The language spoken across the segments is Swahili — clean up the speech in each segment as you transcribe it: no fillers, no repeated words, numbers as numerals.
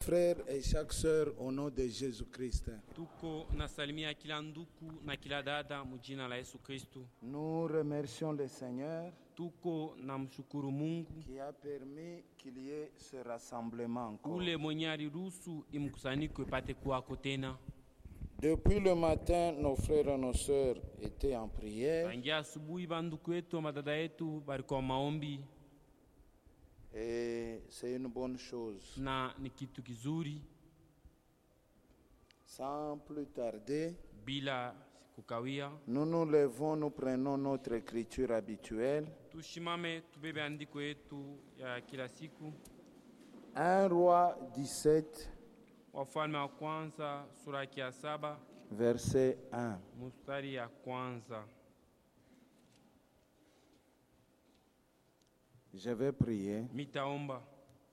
frère et chaque sœur au nom de Jésus-Christ. Tuko nasalimia kila ndugu na kila dada mujina la Yesu Kristo. Nous remercions le Seigneur Tuko na mshukuru Mungu qui a permis qu'il y ait ce rassemblement encore. ule mwenye aliruhusu imkusanyiko ipate kuwako tena. Depuis le matin, nos frères et nos sœurs étaient en prière. Tangia asubuhi banduku yetu madada yetu barikuwa maombi Et c'est une bonne chose. na ni kitu kizuri. Sans plus tarder, Bila kukawia, nous nous levons, nous prenons notre écriture habituelle. tushimame tubebe andiko yetu ya kila siku. 1 Roi 17, Wafalme wa kwanza sura ya 7 verset 1. mstari ya kwanza. Je vais prier. Mitaomba.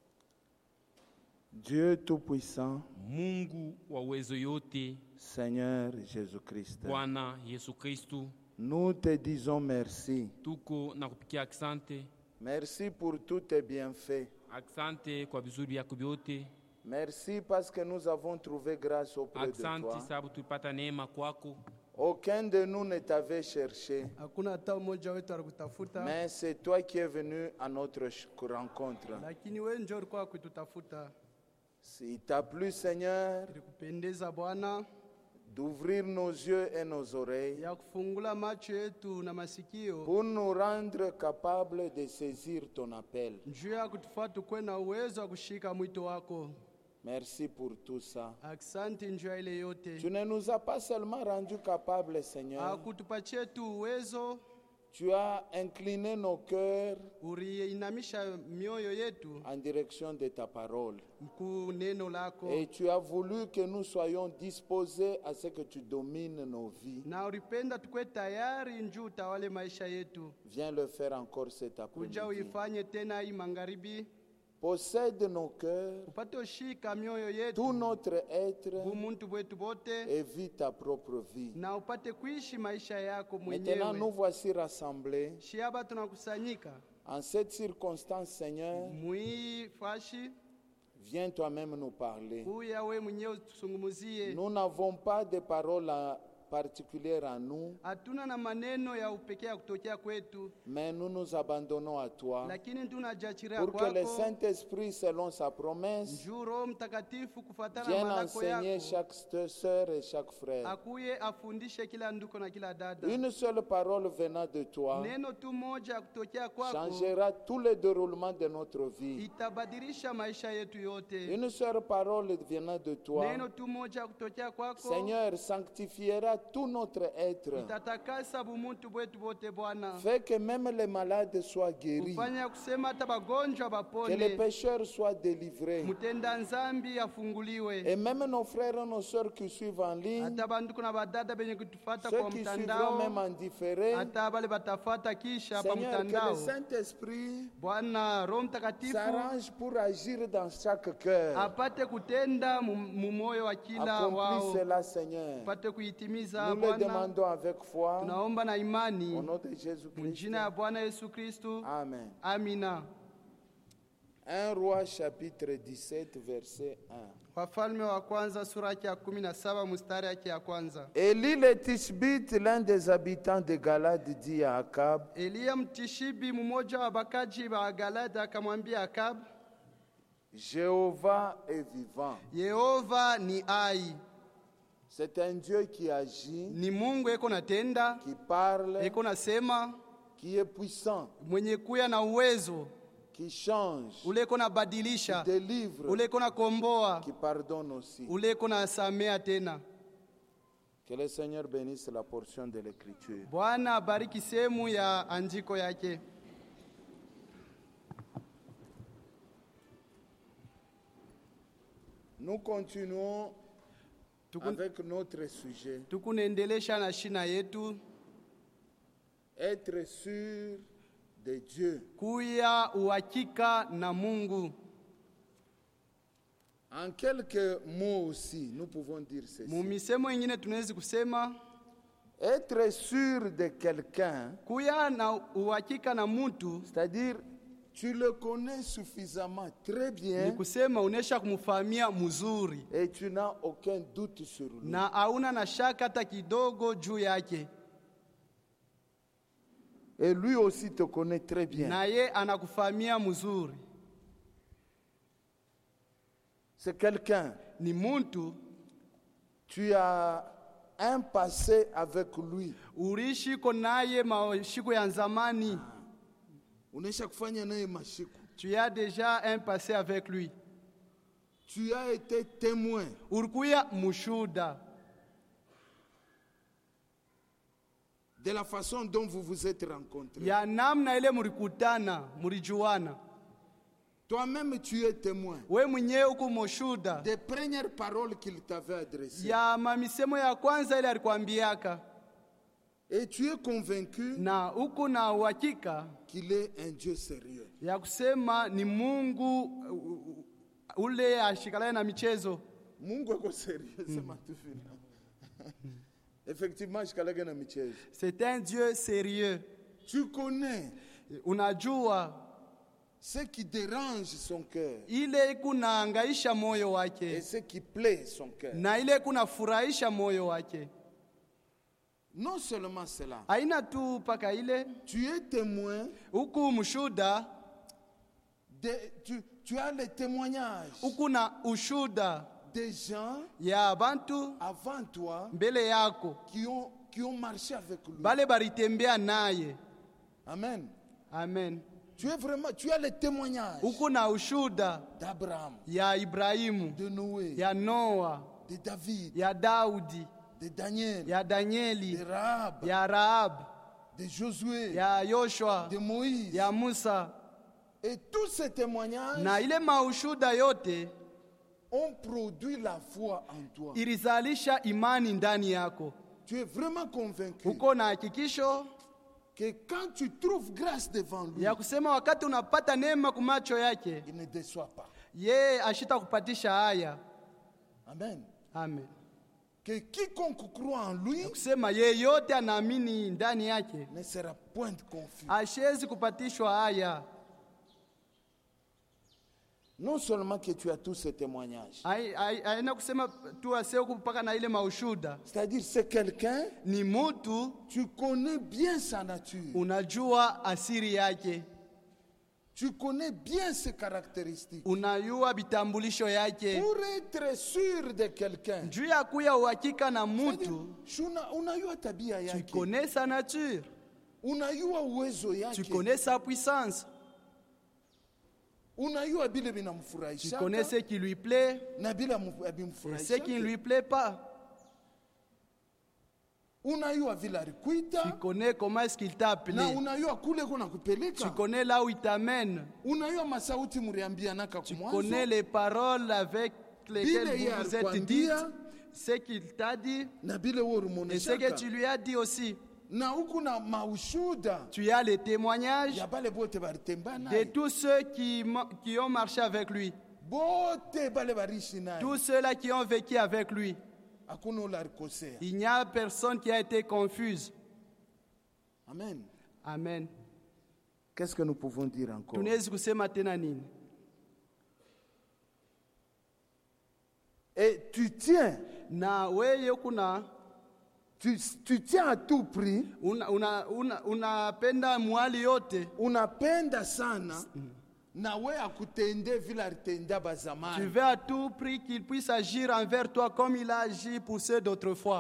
Dieu Tout-Puissant, Mungu wa uwezo yote, Seigneur Jésus-Christ, Bwana Yesu Kristo, nous te disons merci. tuko na kupikia aksante. Merci pour tous tes bienfaits. Aksante kwa vizuri vyako vyote. Merci parce que nous avons trouvé grâce auprès de Aksante toi. sababu tulipata neema kwako. Aucun de nous ne t'avait cherché, Hakuna hata mmoja wetu alikutafuta, mais c'est toi qui es venu à notre rencontre. lakini wewe njoo ulikuwa kututafuta. S'il t'a plu, Seigneur, Ilikupendeza Bwana d'ouvrir nos yeux et nos oreilles ya kufungula macho yetu na masikio pour nous rendre capables de saisir ton appel. njoo ya kutufaa tukwe na uwezo wa kushika mwito wako. Merci pour tout ça. Asante njoo ya ile Tu yote. ne nous as pas seulement rendus capables, Seigneur. Hakutupatie tu uwezo, Tu as incliné nos cœurs uliinamisha mioyo yetu en direction de ta parole. ku neno lako, Et tu as voulu que nous soyons disposés à ce que tu domines nos vies. na ulipenda tukwe tayari njoo utawale maisha yetu. Viens le faire encore cet après-midi. Kuja uifanye tena hii magharibi, Possède nos cœurs, upate ushika mioyo yetu, tout notre être, bumuntu bwetu bote, et vis ta propre vie. na upate kuishi maisha yako Maintenant, nous mwenyewe. voici rassemblés. Shiaba tunakusanyika En cette circonstance, Seigneur, mwi fashi viens toi-même nous parler. kuya we mwenyewe tusungumuzie. Nous n'avons pas de paroles particulières à nous, Hatuna na maneno ya upekee ya kutokea kwetu, mais nous nous abandonnons à toi lakini tunajiachilia pour que le kwako. Saint-Esprit, selon sa promesse, Njoo Roho Mtakatifu kufuatana na vienne malako enseigner yako, chaque sœur et chaque frère. akuye afundishe kila nduko na kila dada. Une seule parole venant de toi Neno tu moja ya kutokea kwako changera tout le déroulement de notre vie. itabadilisha maisha yetu yote. Une seule parole venant de toi, Neno tu moja ya kutokea kwako Seigneur, sanctifiera tout notre être. itatakasa bumuntu bwetu bote Bwana. Fais que même les malades soient guéris, Ufanya kusema hata bagonjwa que les bapone, pécheurs soient délivrés. mutenda nzambi afunguliwe, Et même nos frères et nos sœurs qui suivent en ligne, hata banduku na badada benye kutufata ceux kwa qui suivront même mtandao, en différé, hata bale batafata kisha pa Seigneur, que le mtandao. Saint-Esprit Bwana Roho Mtakatifu s'arrange pour agir dans chaque cœur. apate kutenda mumoyo wa kila Accomplis wao, cela, Seigneur. apate kuitimiza Nous le Bwana. demandons avec foi, Tunaomba na au imani nom de Jésus-Christ. mjina ya Bwana Yesu Kristu, Amen. amina. 1 Roi chapitre 17 verset 1. Wafalme wa kwanza sura yake ya 17 mstari yake ya kwanza. Élie le Tishbite, l'un des habitants de Galade, dit à Akab, Eliya mtishibi mmoja wa bakaji wa Galada akamwambia Akab, Jéhovah est vivant. Yehova ni ai, C'est un Dieu qui agit, ni Mungu eko natenda, qui parle, eko nasema, qui est puissant, mwenye kuya na uwezo, qui change, ule eko qui nabadilisha, délivre, ule eko nakomboa, qui pardonne aussi. ule eko nasamea tena. Que le Seigneur bénisse la portion de l'Écriture. Bwana abariki sehemu ya andiko yake. Nous continuons avec notre sujet. Tukunaendelesha na shina yetu, Être sûr de Dieu. kuya uhakika na Mungu. En quelques mots aussi, nous pouvons dire ceci. Mumisemo ingine tunaweza kusema Être sûr de quelqu'un, kuya na uhakika na mtu, c'est-à-dire tu le connais suffisamment très Ni bien kusema unesha kumfahamia mzuri et tu n'as aucun doute sur lui. na hauna na shaka hata kidogo juu yake, Et lui aussi te connaît très bien. na ye anakufahamia mzuri. C'est quelqu'un, Ni muntu tu as un passé avec lui. urishiko naye mashiko ya zamani. Unaisha kufanya naye mashiku. Tu as déjà un passé avec lui. Tu as été témoin Ulikuya mushuda de la façon dont vous vous êtes rencontrés. ya namna ile mulikutana, mulijuana. Toi-même, tu es témoin We mwenyewe uko mushuda des premières paroles qu'il t'avait adressées. ya mamisemo ya kwanza ile alikwambiaka, Et tu es convaincu na uko na uhakika qu'il est un Dieu sérieux. ya kusema ni Mungu ule ashikalaye na michezo. Mungu ako sérieux, sema tu vile. Effectivement, shikalage na michezo. C'est un Dieu sérieux. Tu connais Unajua ce qui dérange son cœur ile kunaangaisha moyo et wake ce qui plaît son cœur. na ile kunafurahisha moyo wake. Non seulement cela, Haina tu paka ile tu es témoin, huku mshuda, tu as les témoignages huku na ushuda des gens ya bantu avant toi mbele yako qui ont marché avec lui. bale balitembea naye. Amen. Amen. Tu as les témoignages Huku na ushuda d'Abraham, ya Ibrahimu, de Noé, ya Noa, de David, ya Daudi, de Daniel, ya Danieli, de Rahab, ya Rahab, de Josué, ya Yoshua, de Moïse. ya Musa. Et tous ces témoignages Na ile maushuda yote ont produit la foi en toi. ilizalisha imani ndani yako. Tu es vraiment convaincu Uko na hakikisho que quand tu trouves grâce devant lui, ya kusema wakati unapata neema kumacho yake, il ne déçoit pas. ye ashita kupatisha haya. Amen. Amen. Que quiconque croit en lui Ya kusema yeyote anaamini ndani yake ne sera point confus. ashezi kupatishwa haya. Non seulement que tu as tous ces témoignages, Haina kusema tu aseu kupaka na ile maushuda. c'est-à-dire c'est quelqu'un, Ni mutu tu connais bien sa nature, unajua asiri yake, tu connais bien ses caractéristiques. unajua vitambulisho yake. Pour être sûr de quelqu'un, Juu ya kuya uhakika na c'est-à-dire, mutu, unajua tabia tu yake, connais sa nature, unajua uwezo tu yake, connais sa puissance, unajua bile tu binamfurahisha connais ce qui lui plaît na bila et abimfurahisha, ce qui ne lui plaît pas. unajua vile Tu alikuita connais comment est-ce qu'il t'a na appelé. unajua kule kuna Tu kupeleka, connais là où il t'amène. unajua masauti muriambianaka Tu kumwanzo, connais les paroles avec lesquelles Bile vous vous êtes alikwambia, dites, ce qu'il t'a dit na bile wewe et ce que ulimuoneshaka, tu lui as dit aussi. na huku na maushuda Tu as les témoignages ya bale bote balitembea de naye, tous ceux qui ont marché avec lui, bote bale barishi naye, tous ceux-là qui ont vécu avec lui. hakuna ule alikosea. Il n'y a personne qui a été confuse. Amen. Amen. Qu'est-ce que nous pouvons dire encore? Tunaweza kusema tena nini? Et tu tiens, Na wewe kuna tu tiens à tout prix, unapenda mwali yote. unapenda sana na we akutende vile alitendea Tu bazamani. veux à tout prix qu'il puisse agir envers toi comme il a agi pour ceux d'autrefois.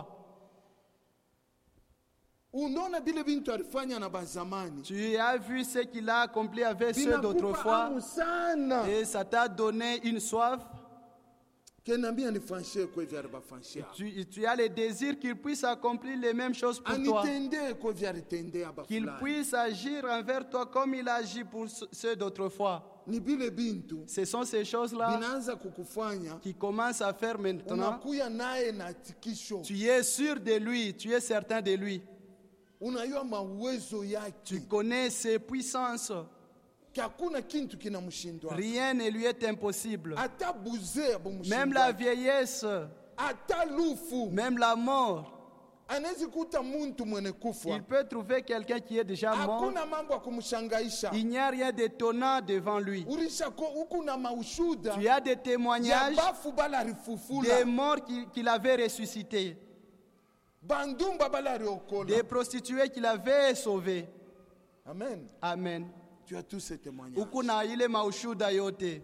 Unaona bile bintu alifanya na bazamani, Tu as vu ce qu'il a accompli avec ceux binakupa d'autrefois amu sana et ça t'a donné une soif. ke nambia nifanshie kwa hivyo alibafanshia, Tu as le désir qu'il puisse accomplir les mêmes choses pour toi. anitendee kwa hivyo alitendea Qu'il bafulani. puisse agir envers toi comme il agit pour ceux d'autrefois. Ni bile bintu Ce sont ces choses-là binaanza kukufanya qui commencent à faire maintenant. unakuya naye na tikisho, Tu es sûr de lui, tu es certain de lui. unayua mawezo Tu yake, connais ses puissances. hakuna kintu kinamshindwa, Rien ne lui est impossible. hata buzee Même la abumshindwa, vieillesse, hata lufu même la mort, anaweza kuta muntu mwenye Il kufa. peut trouver quelqu'un qui est déjà mort. Hakuna mambo ya kumshangaisha. Il n'y a rien d'étonnant devant lui. Huku na maushuda Tu as des ya témoignages bafu bala des rifufula, morts qu'il avait ressuscités, bandumba bala riokola. des prostituées qu'il avait sauvées. Amen. Amen. Tu as tous ces témoignages. Huku na ile maushuda yote,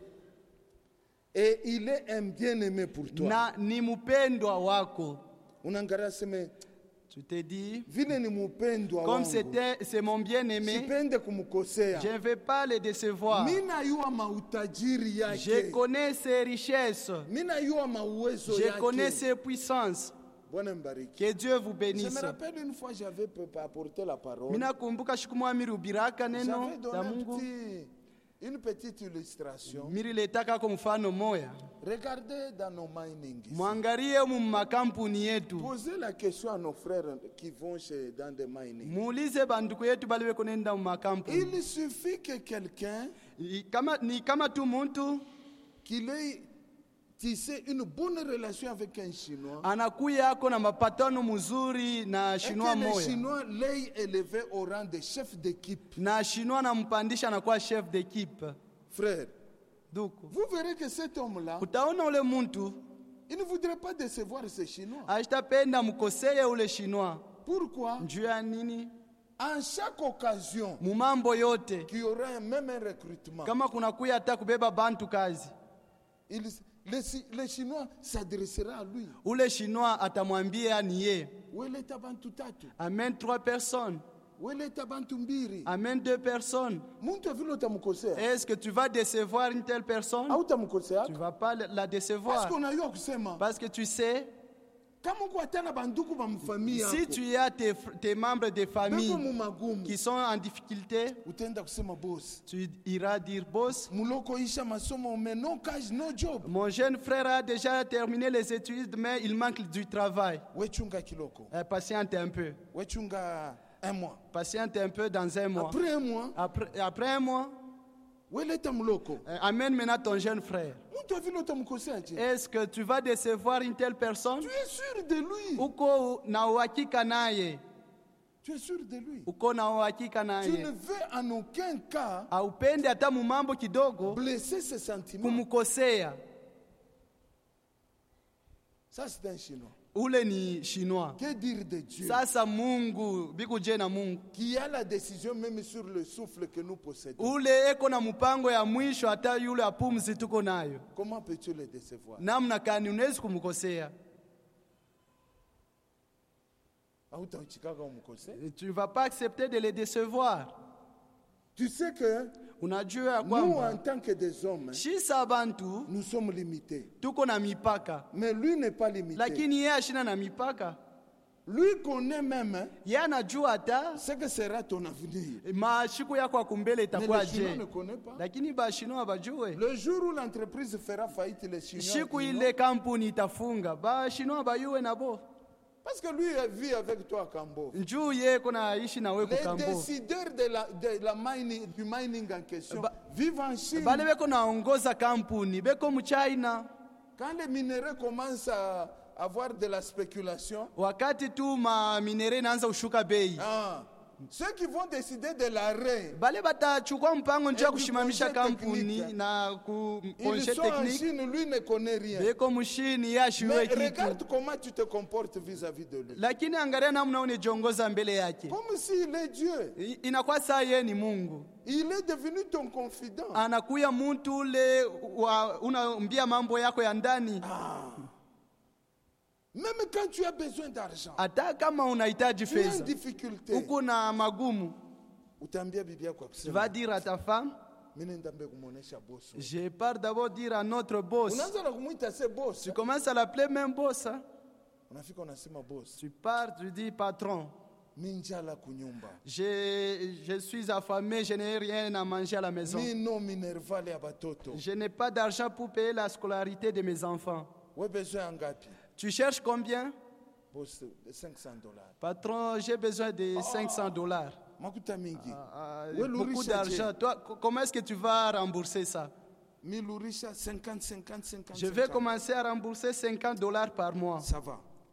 Et il est un bien-aimé pour toi. na ni mpendwa wako. Unaangalia sema Tu te dis, vile ni mpendwa comme wangu, c'est mon bien-aimé, sipende kumkosea. je ne vais pas le décevoir. Mina yua mautajiri Je yake. connais ses richesses. Mina yua mauwezo Je connais yake. ses puissances. Bwana mbariki. Que Dieu vous Je bénisse. me rappelle une fois j'avais apporté la parole. Mina kumbuka siku moja milihubiraka neno J'avais donné la Mungu. une petite illustration. Mililetaka mfano moya. Regardez dans nos mining. Mwangalie mu makampuni yetu. Posez la question à nos frères qui vont dans des mining. Muulize banduku yetu bali beko nenda mu makampuni. Il suffit que quelqu'un Ni kama tu muntu qu'il ait tissé une bonne relation avec un Chinois. anakuya ako na mapatano mzuri na Et Chinois que les moya. Chinois l'aient élevé au rang de chef d'équipe. Na Chinois nampandisha anakuwa chef d'équipe. Frère, Duku. vous verrez que cet homme-là, Utaona ule muntu il ne voudrait pas décevoir ces Chinois. ashtapenda mkoseye ule Chinois. Pourquoi? Njuu ya nini? En chaque occasion Mumambo yote qu'il y aura même un recrutement, kama kunakuya hata kubeba bantu kazi, les Chinois s'adressera à lui. ule Chinois atamwambia ni ye. Weleta bantu tatu, Amène 3 personnes. weleta bantu mbiri. Amène 2 personnes. Muntu vile utamkosea Est-ce que tu vas décevoir une telle personne? au utamkosea? Tu ne vas pas la Parce décevoir. qu'on a eu kusema Parce que tu sais, kama uko hata na banduku ba mfamii si yako tu as tes membres de beko famille mumagumu, qui sont en difficulté, utaenda kusema boss, tu iras dire, boss, muloko isha masomo mais no cash no job, mon jeune frère a déjà terminé les études, mais il manque du travail. wechunga kiloko, Patiente un peu. wechunga un mois, Patiente un peu dans un mois. après un mois Après un mois, weleta muloko. amène maintenant ton jeune frère. Muntu vile utamkosea je? Est-ce que tu vas décevoir une telle personne? Tu es sûr de lui, Uko na uhakika naye. tu es sûr de lui. Uko na uhakika Tu ne naye. veux en aucun cas Haupende hata mumambo kidogo blesser ses sentiments. kumkosea. Ça c'est un Chinois. Ule ni Chinois. Que dire de Dieu Sasa Mungu, bikuje na Mungu. qui a la décision même sur le souffle que nous possédons? Ule eko na mpango ya mwisho hata yule apumzi tuko nayo. Comment peux-tu le décevoir? Namna kani unawezi kumkosea? Hautachikaka umkosea. Tu vas pas accepter de le décevoir. Tu sais que Unajua ya nous, en kwamba tant que des hommes, shisa bantu nous sommes limités. tuko na mipaka, Mais lui n'est pas limité. lakini yeye ashina na mipaka. Lui connaît même Yeye anajua hata ce que sera ton avenir. mashiku yako ya kumbele Mais itakuwa les Chinois ne je, connaissent pas. lakini bashino abajue Le jour où l'entreprise fera faillite, les Chinois shiku diront, ile kampuni itafunga, bashino abayue nabo parce que lui vit avec toi à Cambo. njuu ye kona ishi na we Les kukambo. décideurs du mining en question vivent en Chine. Bale beko naongoza kampuni beko mchina. Quand les minéraux commencent à avoir de la spéculation, Wakati tu ma minere inaanza ushuka bei, ceux qui vont décider de l'arrêt, bale batachukua mpango njia Et kushimamisha du congé kampuni technique. na ils kuonshe sont en technique. Chine, lui ne connaît rien. Beko mshini ye Mais ashiwe kitu, regarde comment tu te comportes vis-à-vis de lui. lakini angalia namna unajiongoza mbele yake. Comme s'il est Dieu. Inakuwa saa ye ni Mungu, Il est devenu ton confident. anakuya muntu ule unaambia mambo yako ya ndani. Même quand tu as besoin d'argent, Hata kama unahitaji tu es en fedha, difficulté. uko na magumu, Utaambia bibi yako tu vas akusema, dire à ta femme, mimi nenda mbe kumuonesha boss. je pars d'abord dire à notre boss. Unaanza na kumuita se boss. Tu commences à l'appeler même boss. Hein? Unafika unasema boss. Tu pars, tu dis patron. Mimi njala kunyumba. Je suis affamé, je n'ai rien à manger à la maison. Mimi no minervale ya batoto. Je n'ai pas d'argent pour payer la scolarité de mes enfants. Wewe besoin ngapi? Tu cherches combien? Boss, de $500. Patron, j'ai besoin de $500. Makuta mingi. Beaucoup d'argent. Toi, comment est-ce que tu vas rembourser ça? Milurisha 50. Je vais commencer à rembourser $50 par mois. Ça va.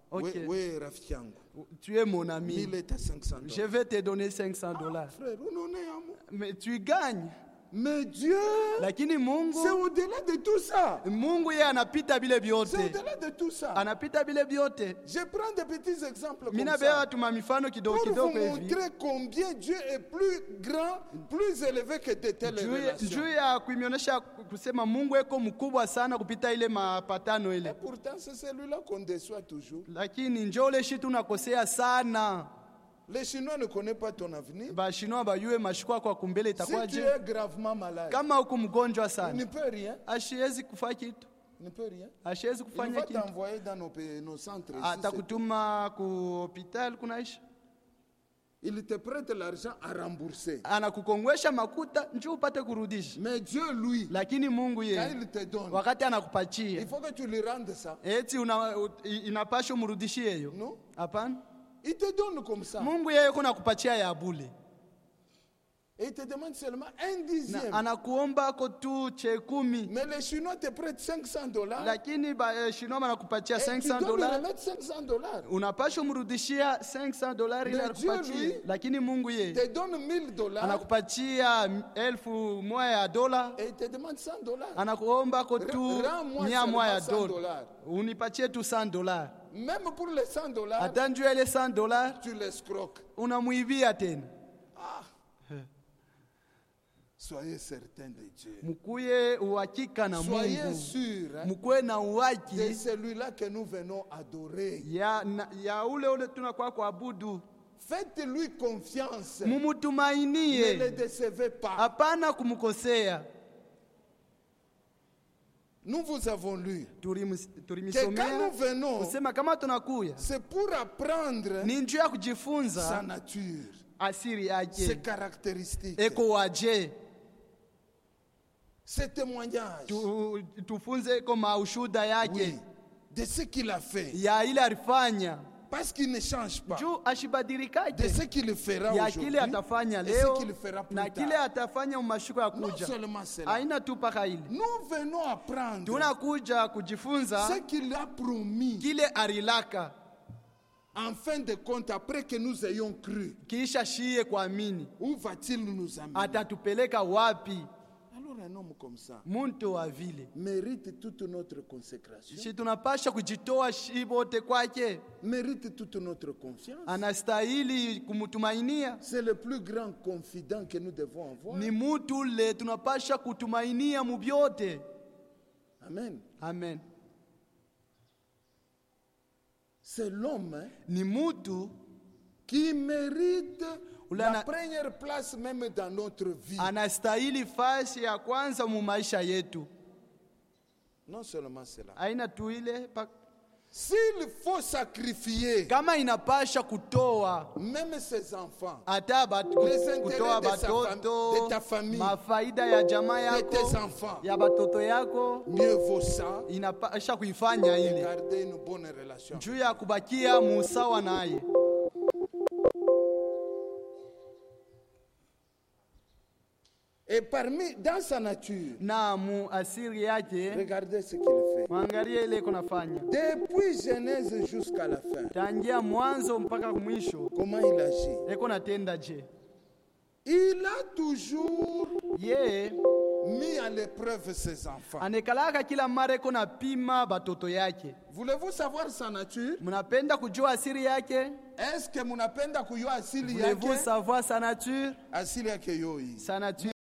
Ok. Oui, rafiki yangu. Tu es mon ami. 1000 et 500 Je dollars. vais te donner $500. Frère, on est amour. Mais tu gagnes. Mais Dieu, Lakini Mungu, c'est au-delà de tout ça. Mungu yeye anapita bile C'est vyote. au-delà de tout ça. Anapita bile vyote. Je prends des petits exemples comme Mina ça. bea tuma mifano kidogo Pour vous kidogo hivi. montrer combien Dieu est plus grand, plus élevé que de telles relations. Juu ya kuimionyesha kusema Mungu eko mkubwa sana kupita ile mapatano Et ile. pourtant, c'est celui-là qu'on déçoit toujours. Lakini njoo ule shitu unakosea sana. Les Chinois ne connaissent pas ton avenir. Bashinwa bayue mashikwa kwa kumbele Si tu itakuwaje? es gravement malade, Kama uko mgonjwa il ne sana, peut rien. ashiwezi kufanya kitu. Il ne peut rien. Ashiwezi Il kufanya va kitu. t'envoyer dans nos centres. ici, Atakutuma ku hospital kunaishi. il te prête l'argent à rembourser. Anakukongwesha makuta njoo upate kurudisha. Mais Dieu, lui, Lakini Mungu quand yeye il te donne, wakati il anakupatia faut que tu lui rendes ça. eti inapaswa umrudishie hiyo. Non? Hapana. Il te donne comme ça. Mungu yeye kuna kupatia ya bule. Et il te demande seulement un Na dixième. anakuomba ko tu chekumi. Mais les Chinois te prêtent $500. Lakini Shinoma anakupatia Et tu dois lui $500. remettre $500. Unapaswa umrudishia $500 ili Mais Dieu, akupatie. lui, Lakini Mungu yeye Il te donne $1000 anakupatia $1,000. et il te demande $100. Anakuomba ko tu Rends-moi $100 seulement dola. $100. Unipatie tu $100. Même pour les $100, Hata njoo ile $100 tu l'escroques. unamuibia tena. Soyez certains de Dieu. Mkuye uhakika na Soyez Mungu. sûrs hein, Mkuwe na de uhaki celui-là que nous venons adorer. ya ule tunakuwa kuabudu. Faites-lui confiance. Ne le Mumutumainie. décevez pas. Hapana kumkosea. Nous vous avons lu que quand nous Tulimisomea venons, kusema kama tunakuya c'est pour apprendre ni njia ya sa kujifunza nature, asiri ses yake, caractéristiques, eko waje ses témoignages. tufunze ko maushuda Oui, yake de ce qu'il a fait. ya ile alifanya Parce qu'il ne change pas. juu De ashibadilikake ce qu'il fera ya aujourd'hui kile atafanya et leo ce qu'il fera plus na kile tard. atafanya mumashiko ya Non kuja. seulement cela. Aina tu paka ile Nous venons apprendre tunakuja kujifunza ce qu'il a promis. kile arilaka En fin de compte, après que nous ayons cru, kisha shie kuamini où va-t-il nous amener? atatupeleka wapi. Alors un homme comme ça Muntu wa vile mérite toute notre consécration, shi tunapasha kujitoa shibote kwake, mérite toute notre confiance. anastahili kumutumainia. C'est le plus grand confident que nous devons avoir. Ni mutu le tunapasha kutumainia mubyote. Amen. Amen. C'est l'homme hein, Ni mutu qui mérite Ulana- la première place même dans notre vie. anastahili fasi ya kwanza mu maisha yetu. Non seulement cela. Aina tu ile S'il faut sacrifier kama inapasha kutoa même ses enfants, hata Les intérêts kutoa de sa batoto, de ta famille, mafaida ya jamaa de tes yako, enfants, ya batoto yako, mieux vaut ça inapasha kuifanya et ile garder une bonne relation. juu ya kubakia musawa naye. Et dans sa nature, Na mu asiri yake regardez ce qu'il fait. mwangalie ile iko nafanya Depuis Genèse jusqu'à la fin, tangia mwanzo mpaka mwisho, comment il agit. eko natenda je Il a toujours ye mis à l'épreuve ses enfants. anekalaka kila mara eko napima batoto yake. Voulez-vous savoir sa nature? Mnapenda kujua asiri yake? Est-ce que munapenda kuyua asili Voulez-vous yake? savoir sa nature? Asili yake yoi. Sa nature